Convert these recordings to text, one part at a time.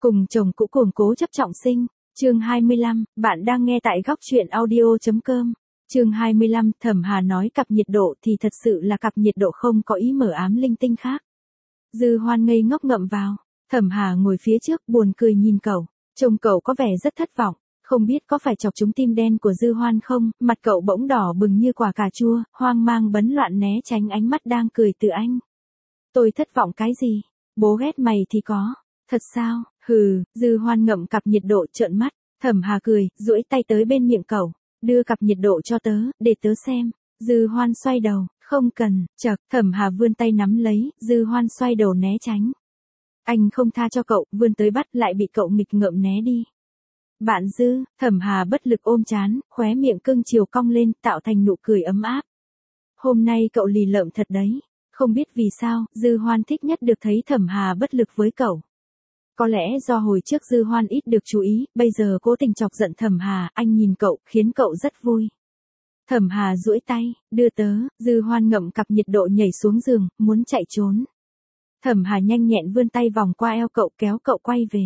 Cùng chồng cũ cuồng cố chấp trọng sinh, chương 25, bạn đang nghe tại góc truyện audio.com. Chương 25, Thẩm Hà nói cặp nhiệt độ thì thật sự là cặp nhiệt độ không có ý mở ám linh tinh khác. Dư Hoan ngây ngốc ngậm vào, Thẩm Hà ngồi phía trước buồn cười nhìn cậu, trông cậu có vẻ rất thất vọng, không biết có phải chọc trúng tim đen của Dư Hoan không, mặt cậu bỗng đỏ bừng như quả cà chua, hoang mang bấn loạn né tránh ánh mắt đang cười từ anh. Tôi thất vọng cái gì? Bố ghét mày thì có. Thật sao? Hừ, Dư Hoan ngậm cặp nhiệt độ trợn mắt, Thẩm Hà cười, duỗi tay tới bên miệng cậu, đưa cặp nhiệt độ cho tớ, để tớ xem. Dư Hoan xoay đầu, không cần, chậc, Thẩm Hà vươn tay nắm lấy, Dư Hoan xoay đầu né tránh. Anh không tha cho cậu, vươn tới bắt lại bị cậu nghịch ngợm né đi. Bạn Dư, Thẩm Hà bất lực ôm trán, khóe miệng cưng chiều cong lên, tạo thành nụ cười ấm áp. Hôm nay cậu lì lợm thật đấy. Không biết vì sao, Dư Hoan thích nhất được thấy Thẩm Hà bất lực với cậu. Có lẽ do hồi trước Dư Hoan ít được chú ý, bây giờ cố tình chọc giận Thẩm Hà, anh nhìn cậu, khiến cậu rất vui. Thẩm Hà duỗi tay, đưa tớ, Dư Hoan ngậm cặp nhiệt độ nhảy xuống giường, muốn chạy trốn. Thẩm Hà nhanh nhẹn vươn tay vòng qua eo cậu kéo cậu quay về.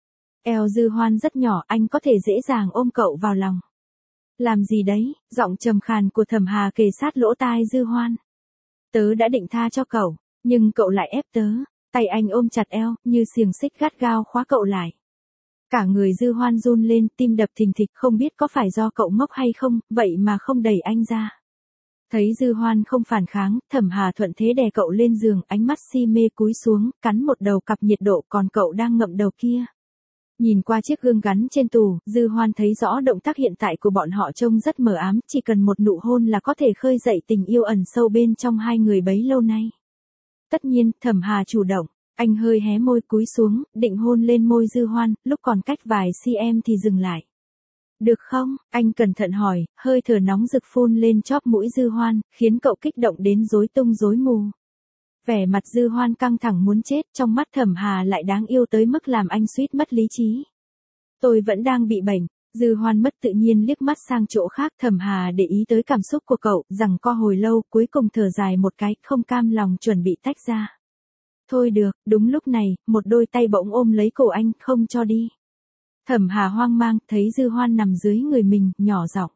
Eo Dư Hoan rất nhỏ, anh có thể dễ dàng ôm cậu vào lòng. Làm gì đấy, giọng trầm khàn của Thẩm Hà kề sát lỗ tai Dư Hoan. Tớ đã định tha cho cậu, nhưng cậu lại ép tớ. Tay anh ôm chặt eo, như xiềng xích gắt gao khóa cậu lại. Cả người Dư Hoan run lên, tim đập thình thịch, không biết có phải do cậu ngốc hay không, vậy mà không đẩy anh ra. Thấy Dư Hoan không phản kháng, Thẩm Hà thuận thế đè cậu lên giường, ánh mắt si mê cúi xuống, cắn một đầu cặp nhiệt độ, còn cậu đang ngậm đầu kia. Nhìn qua chiếc gương gắn trên tủ, Dư Hoan thấy rõ động tác hiện tại của bọn họ trông rất mờ ám, chỉ cần một nụ hôn là có thể khơi dậy tình yêu ẩn sâu bên trong hai người bấy lâu nay. Tất nhiên, Thẩm Hà chủ động, anh hơi hé môi cúi xuống, định hôn lên môi Dư Hoan, lúc còn cách vài cm thì dừng lại. Được không? Anh cẩn thận hỏi, hơi thở nóng rực phun lên chóp mũi Dư Hoan, khiến cậu kích động đến rối tung rối mù. Vẻ mặt Dư Hoan căng thẳng muốn chết, trong mắt Thẩm Hà lại đáng yêu tới mức làm anh suýt mất lý trí. Tôi vẫn đang bị bệnh. Dư Hoan mất tự nhiên liếc mắt sang chỗ khác, Thẩm Hà để ý tới cảm xúc của cậu, rằng co hồi lâu, cuối cùng thở dài một cái, không cam lòng chuẩn bị tách ra. Thôi được, đúng lúc này, một đôi tay bỗng ôm lấy cổ anh, không cho đi. Thẩm Hà hoang mang, thấy Dư Hoan nằm dưới người mình, nhỏ giọng.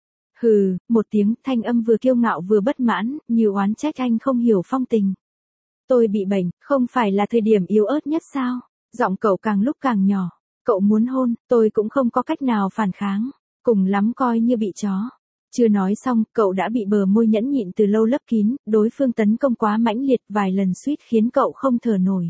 Hừ, một tiếng, thanh âm vừa kiêu ngạo vừa bất mãn, như oán trách anh không hiểu phong tình. Tôi bị bệnh, không phải là thời điểm yếu ớt nhất sao? Giọng cậu càng lúc càng nhỏ. Cậu muốn hôn, tôi cũng không có cách nào phản kháng. Cùng lắm coi như bị chó. Chưa nói xong, cậu đã bị bờ môi nhẫn nhịn từ lâu lấp kín, đối phương tấn công quá mãnh liệt, vài lần suýt khiến cậu không thở nổi.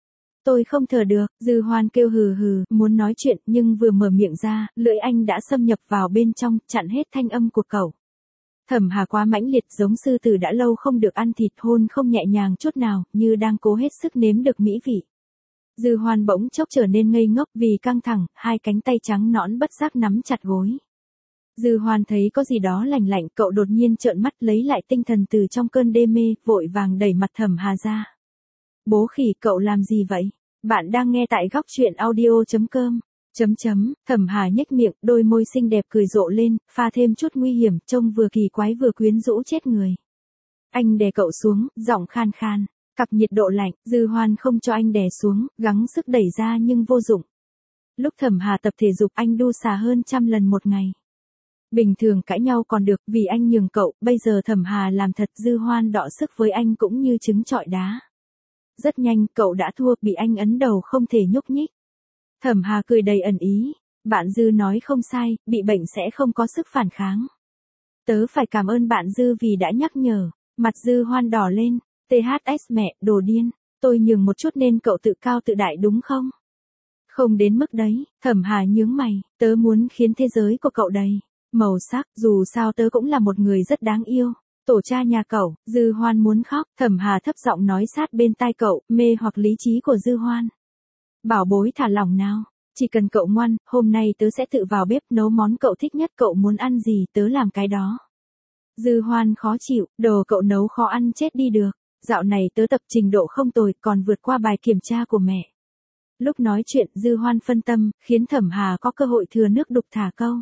Tôi không thở được, Dư Hoan kêu hừ hừ, muốn nói chuyện, nhưng vừa mở miệng ra, lưỡi anh đã xâm nhập vào bên trong, chặn hết thanh âm của cậu. Thẩm Hà quá mãnh liệt, giống sư tử đã lâu không được ăn thịt, hôn không nhẹ nhàng chút nào, như đang cố hết sức nếm được mỹ vị. Dư Hoan bỗng chốc trở nên ngây ngốc vì căng thẳng, hai cánh tay trắng nõn bất giác nắm chặt gối. Dư Hoan thấy có gì đó lạnh lạnh, cậu đột nhiên trợn mắt lấy lại tinh thần từ trong cơn đê mê, vội vàng đẩy mặt Thẩm Hà ra. Bố khỉ, cậu làm gì vậy? Bạn đang nghe tại góc truyện audio.com. Thẩm Hà nhếch miệng, đôi môi xinh đẹp cười rộ lên, pha thêm chút nguy hiểm, trông vừa kỳ quái vừa quyến rũ chết người. Anh đè cậu xuống, giọng khan khan. Cặp nhiệt độ lạnh, Dư Hoan không cho anh đè xuống, gắng sức đẩy ra nhưng vô dụng. Lúc Thẩm Hà tập thể dục anh đu xà hơn 100 lần một ngày. Bình thường cãi nhau còn được, vì anh nhường cậu, bây giờ Thẩm Hà làm thật, Dư Hoan đọ sức với anh cũng như trứng trọi đá. Rất nhanh, cậu đã thua, bị anh ấn đầu không thể nhúc nhích. Thẩm Hà cười đầy ẩn ý, bạn Dư nói không sai, bị bệnh sẽ không có sức phản kháng. Tớ phải cảm ơn bạn Dư vì đã nhắc nhở, mặt Dư Hoan đỏ lên. THS mẹ, đồ điên, tôi nhường một chút nên cậu tự cao tự đại đúng không? Không đến mức đấy, Thẩm Hà nhướng mày, tớ muốn khiến thế giới của cậu đầy màu sắc, dù sao tớ cũng là một người rất đáng yêu. Tổ cha nhà cậu, Dư Hoan muốn khóc, Thẩm Hà thấp giọng nói sát bên tai cậu, mê hoặc lý trí của Dư Hoan. Bảo bối thả lỏng nào, chỉ cần cậu ngoan, hôm nay tớ sẽ tự vào bếp nấu món cậu thích nhất, cậu muốn ăn gì tớ làm cái đó. Dư Hoan khó chịu, đồ cậu nấu khó ăn chết đi được. Dạo này tớ tập trình độ không tồi, còn vượt qua bài kiểm tra của mẹ. Lúc nói chuyện, Dư Hoan phân tâm, khiến Thẩm Hà có cơ hội thừa nước đục thả câu.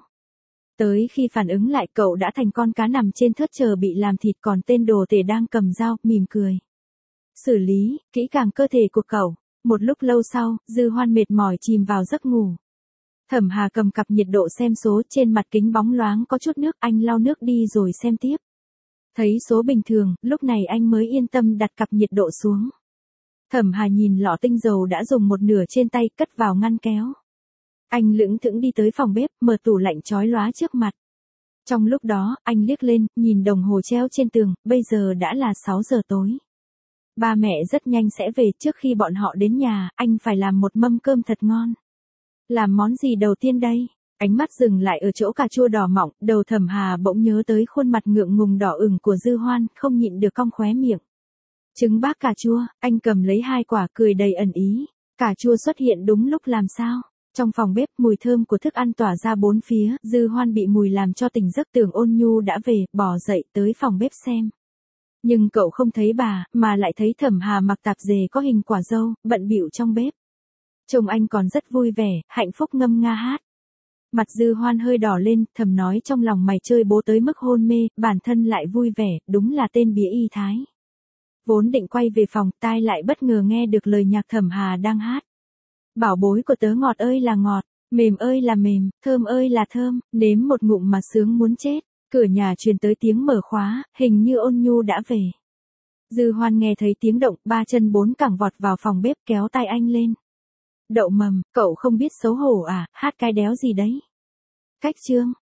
Tới khi phản ứng lại, cậu đã thành con cá nằm trên thớt chờ bị làm thịt, còn tên đồ tể đang cầm dao, mỉm cười. Xử lý, kỹ càng cơ thể của cậu. Một lúc lâu sau, Dư Hoan mệt mỏi chìm vào giấc ngủ. Thẩm Hà cầm cặp nhiệt độ xem số, trên mặt kính bóng loáng có chút nước, anh lau nước đi rồi xem tiếp. Thấy số bình thường, lúc này anh mới yên tâm đặt cặp nhiệt độ xuống. Thẩm Hà nhìn lọ tinh dầu đã dùng một nửa trên tay, cất vào ngăn kéo. Anh lững thững đi tới phòng bếp, mở tủ lạnh chói lóa trước mặt. Trong lúc đó, anh liếc lên, nhìn đồng hồ treo trên tường, bây giờ đã là 6 giờ tối. Ba mẹ rất nhanh sẽ về, trước khi bọn họ đến nhà, anh phải làm một mâm cơm thật ngon. Làm món gì đầu tiên đây? Ánh mắt dừng lại ở chỗ cà chua đỏ mọng, đầu Thẩm Hà bỗng nhớ tới khuôn mặt ngượng ngùng đỏ ửng của Dư Hoan, không nhịn được cong khóe miệng. Trứng bác cà chua, anh cầm lấy 2 quả, cười đầy ẩn ý. Cà chua xuất hiện đúng lúc làm sao? Trong phòng bếp, mùi thơm của thức ăn tỏa ra bốn phía, Dư Hoan bị mùi làm cho tỉnh giấc, tưởng Ôn Nhu đã về, bò dậy tới phòng bếp xem. Nhưng cậu không thấy bà, mà lại thấy Thẩm Hà mặc tạp dề có hình quả dâu, bận bịu trong bếp. Chồng anh còn rất vui vẻ, hạnh phúc ngâm nga hát. Mặt Dư Hoan hơi đỏ lên, thầm nói trong lòng, mày chơi bố tới mức hôn mê, bản thân lại vui vẻ, đúng là tên bía y thái. Vốn định quay về phòng, tai lại bất ngờ nghe được lời nhạc Thẩm Hà đang hát. Bảo bối của tớ ngọt ơi là ngọt, mềm ơi là mềm, thơm ơi là thơm, nếm một ngụm mà sướng muốn chết. Cửa nhà truyền tới tiếng mở khóa, hình như Ôn Nhu đã về. Dư Hoan nghe thấy tiếng động, 3 chân 4 cẳng vọt vào phòng bếp, kéo tay anh lên. Đậu mầm, cậu không biết xấu hổ à, hát cái đéo gì đấy. Cách chương.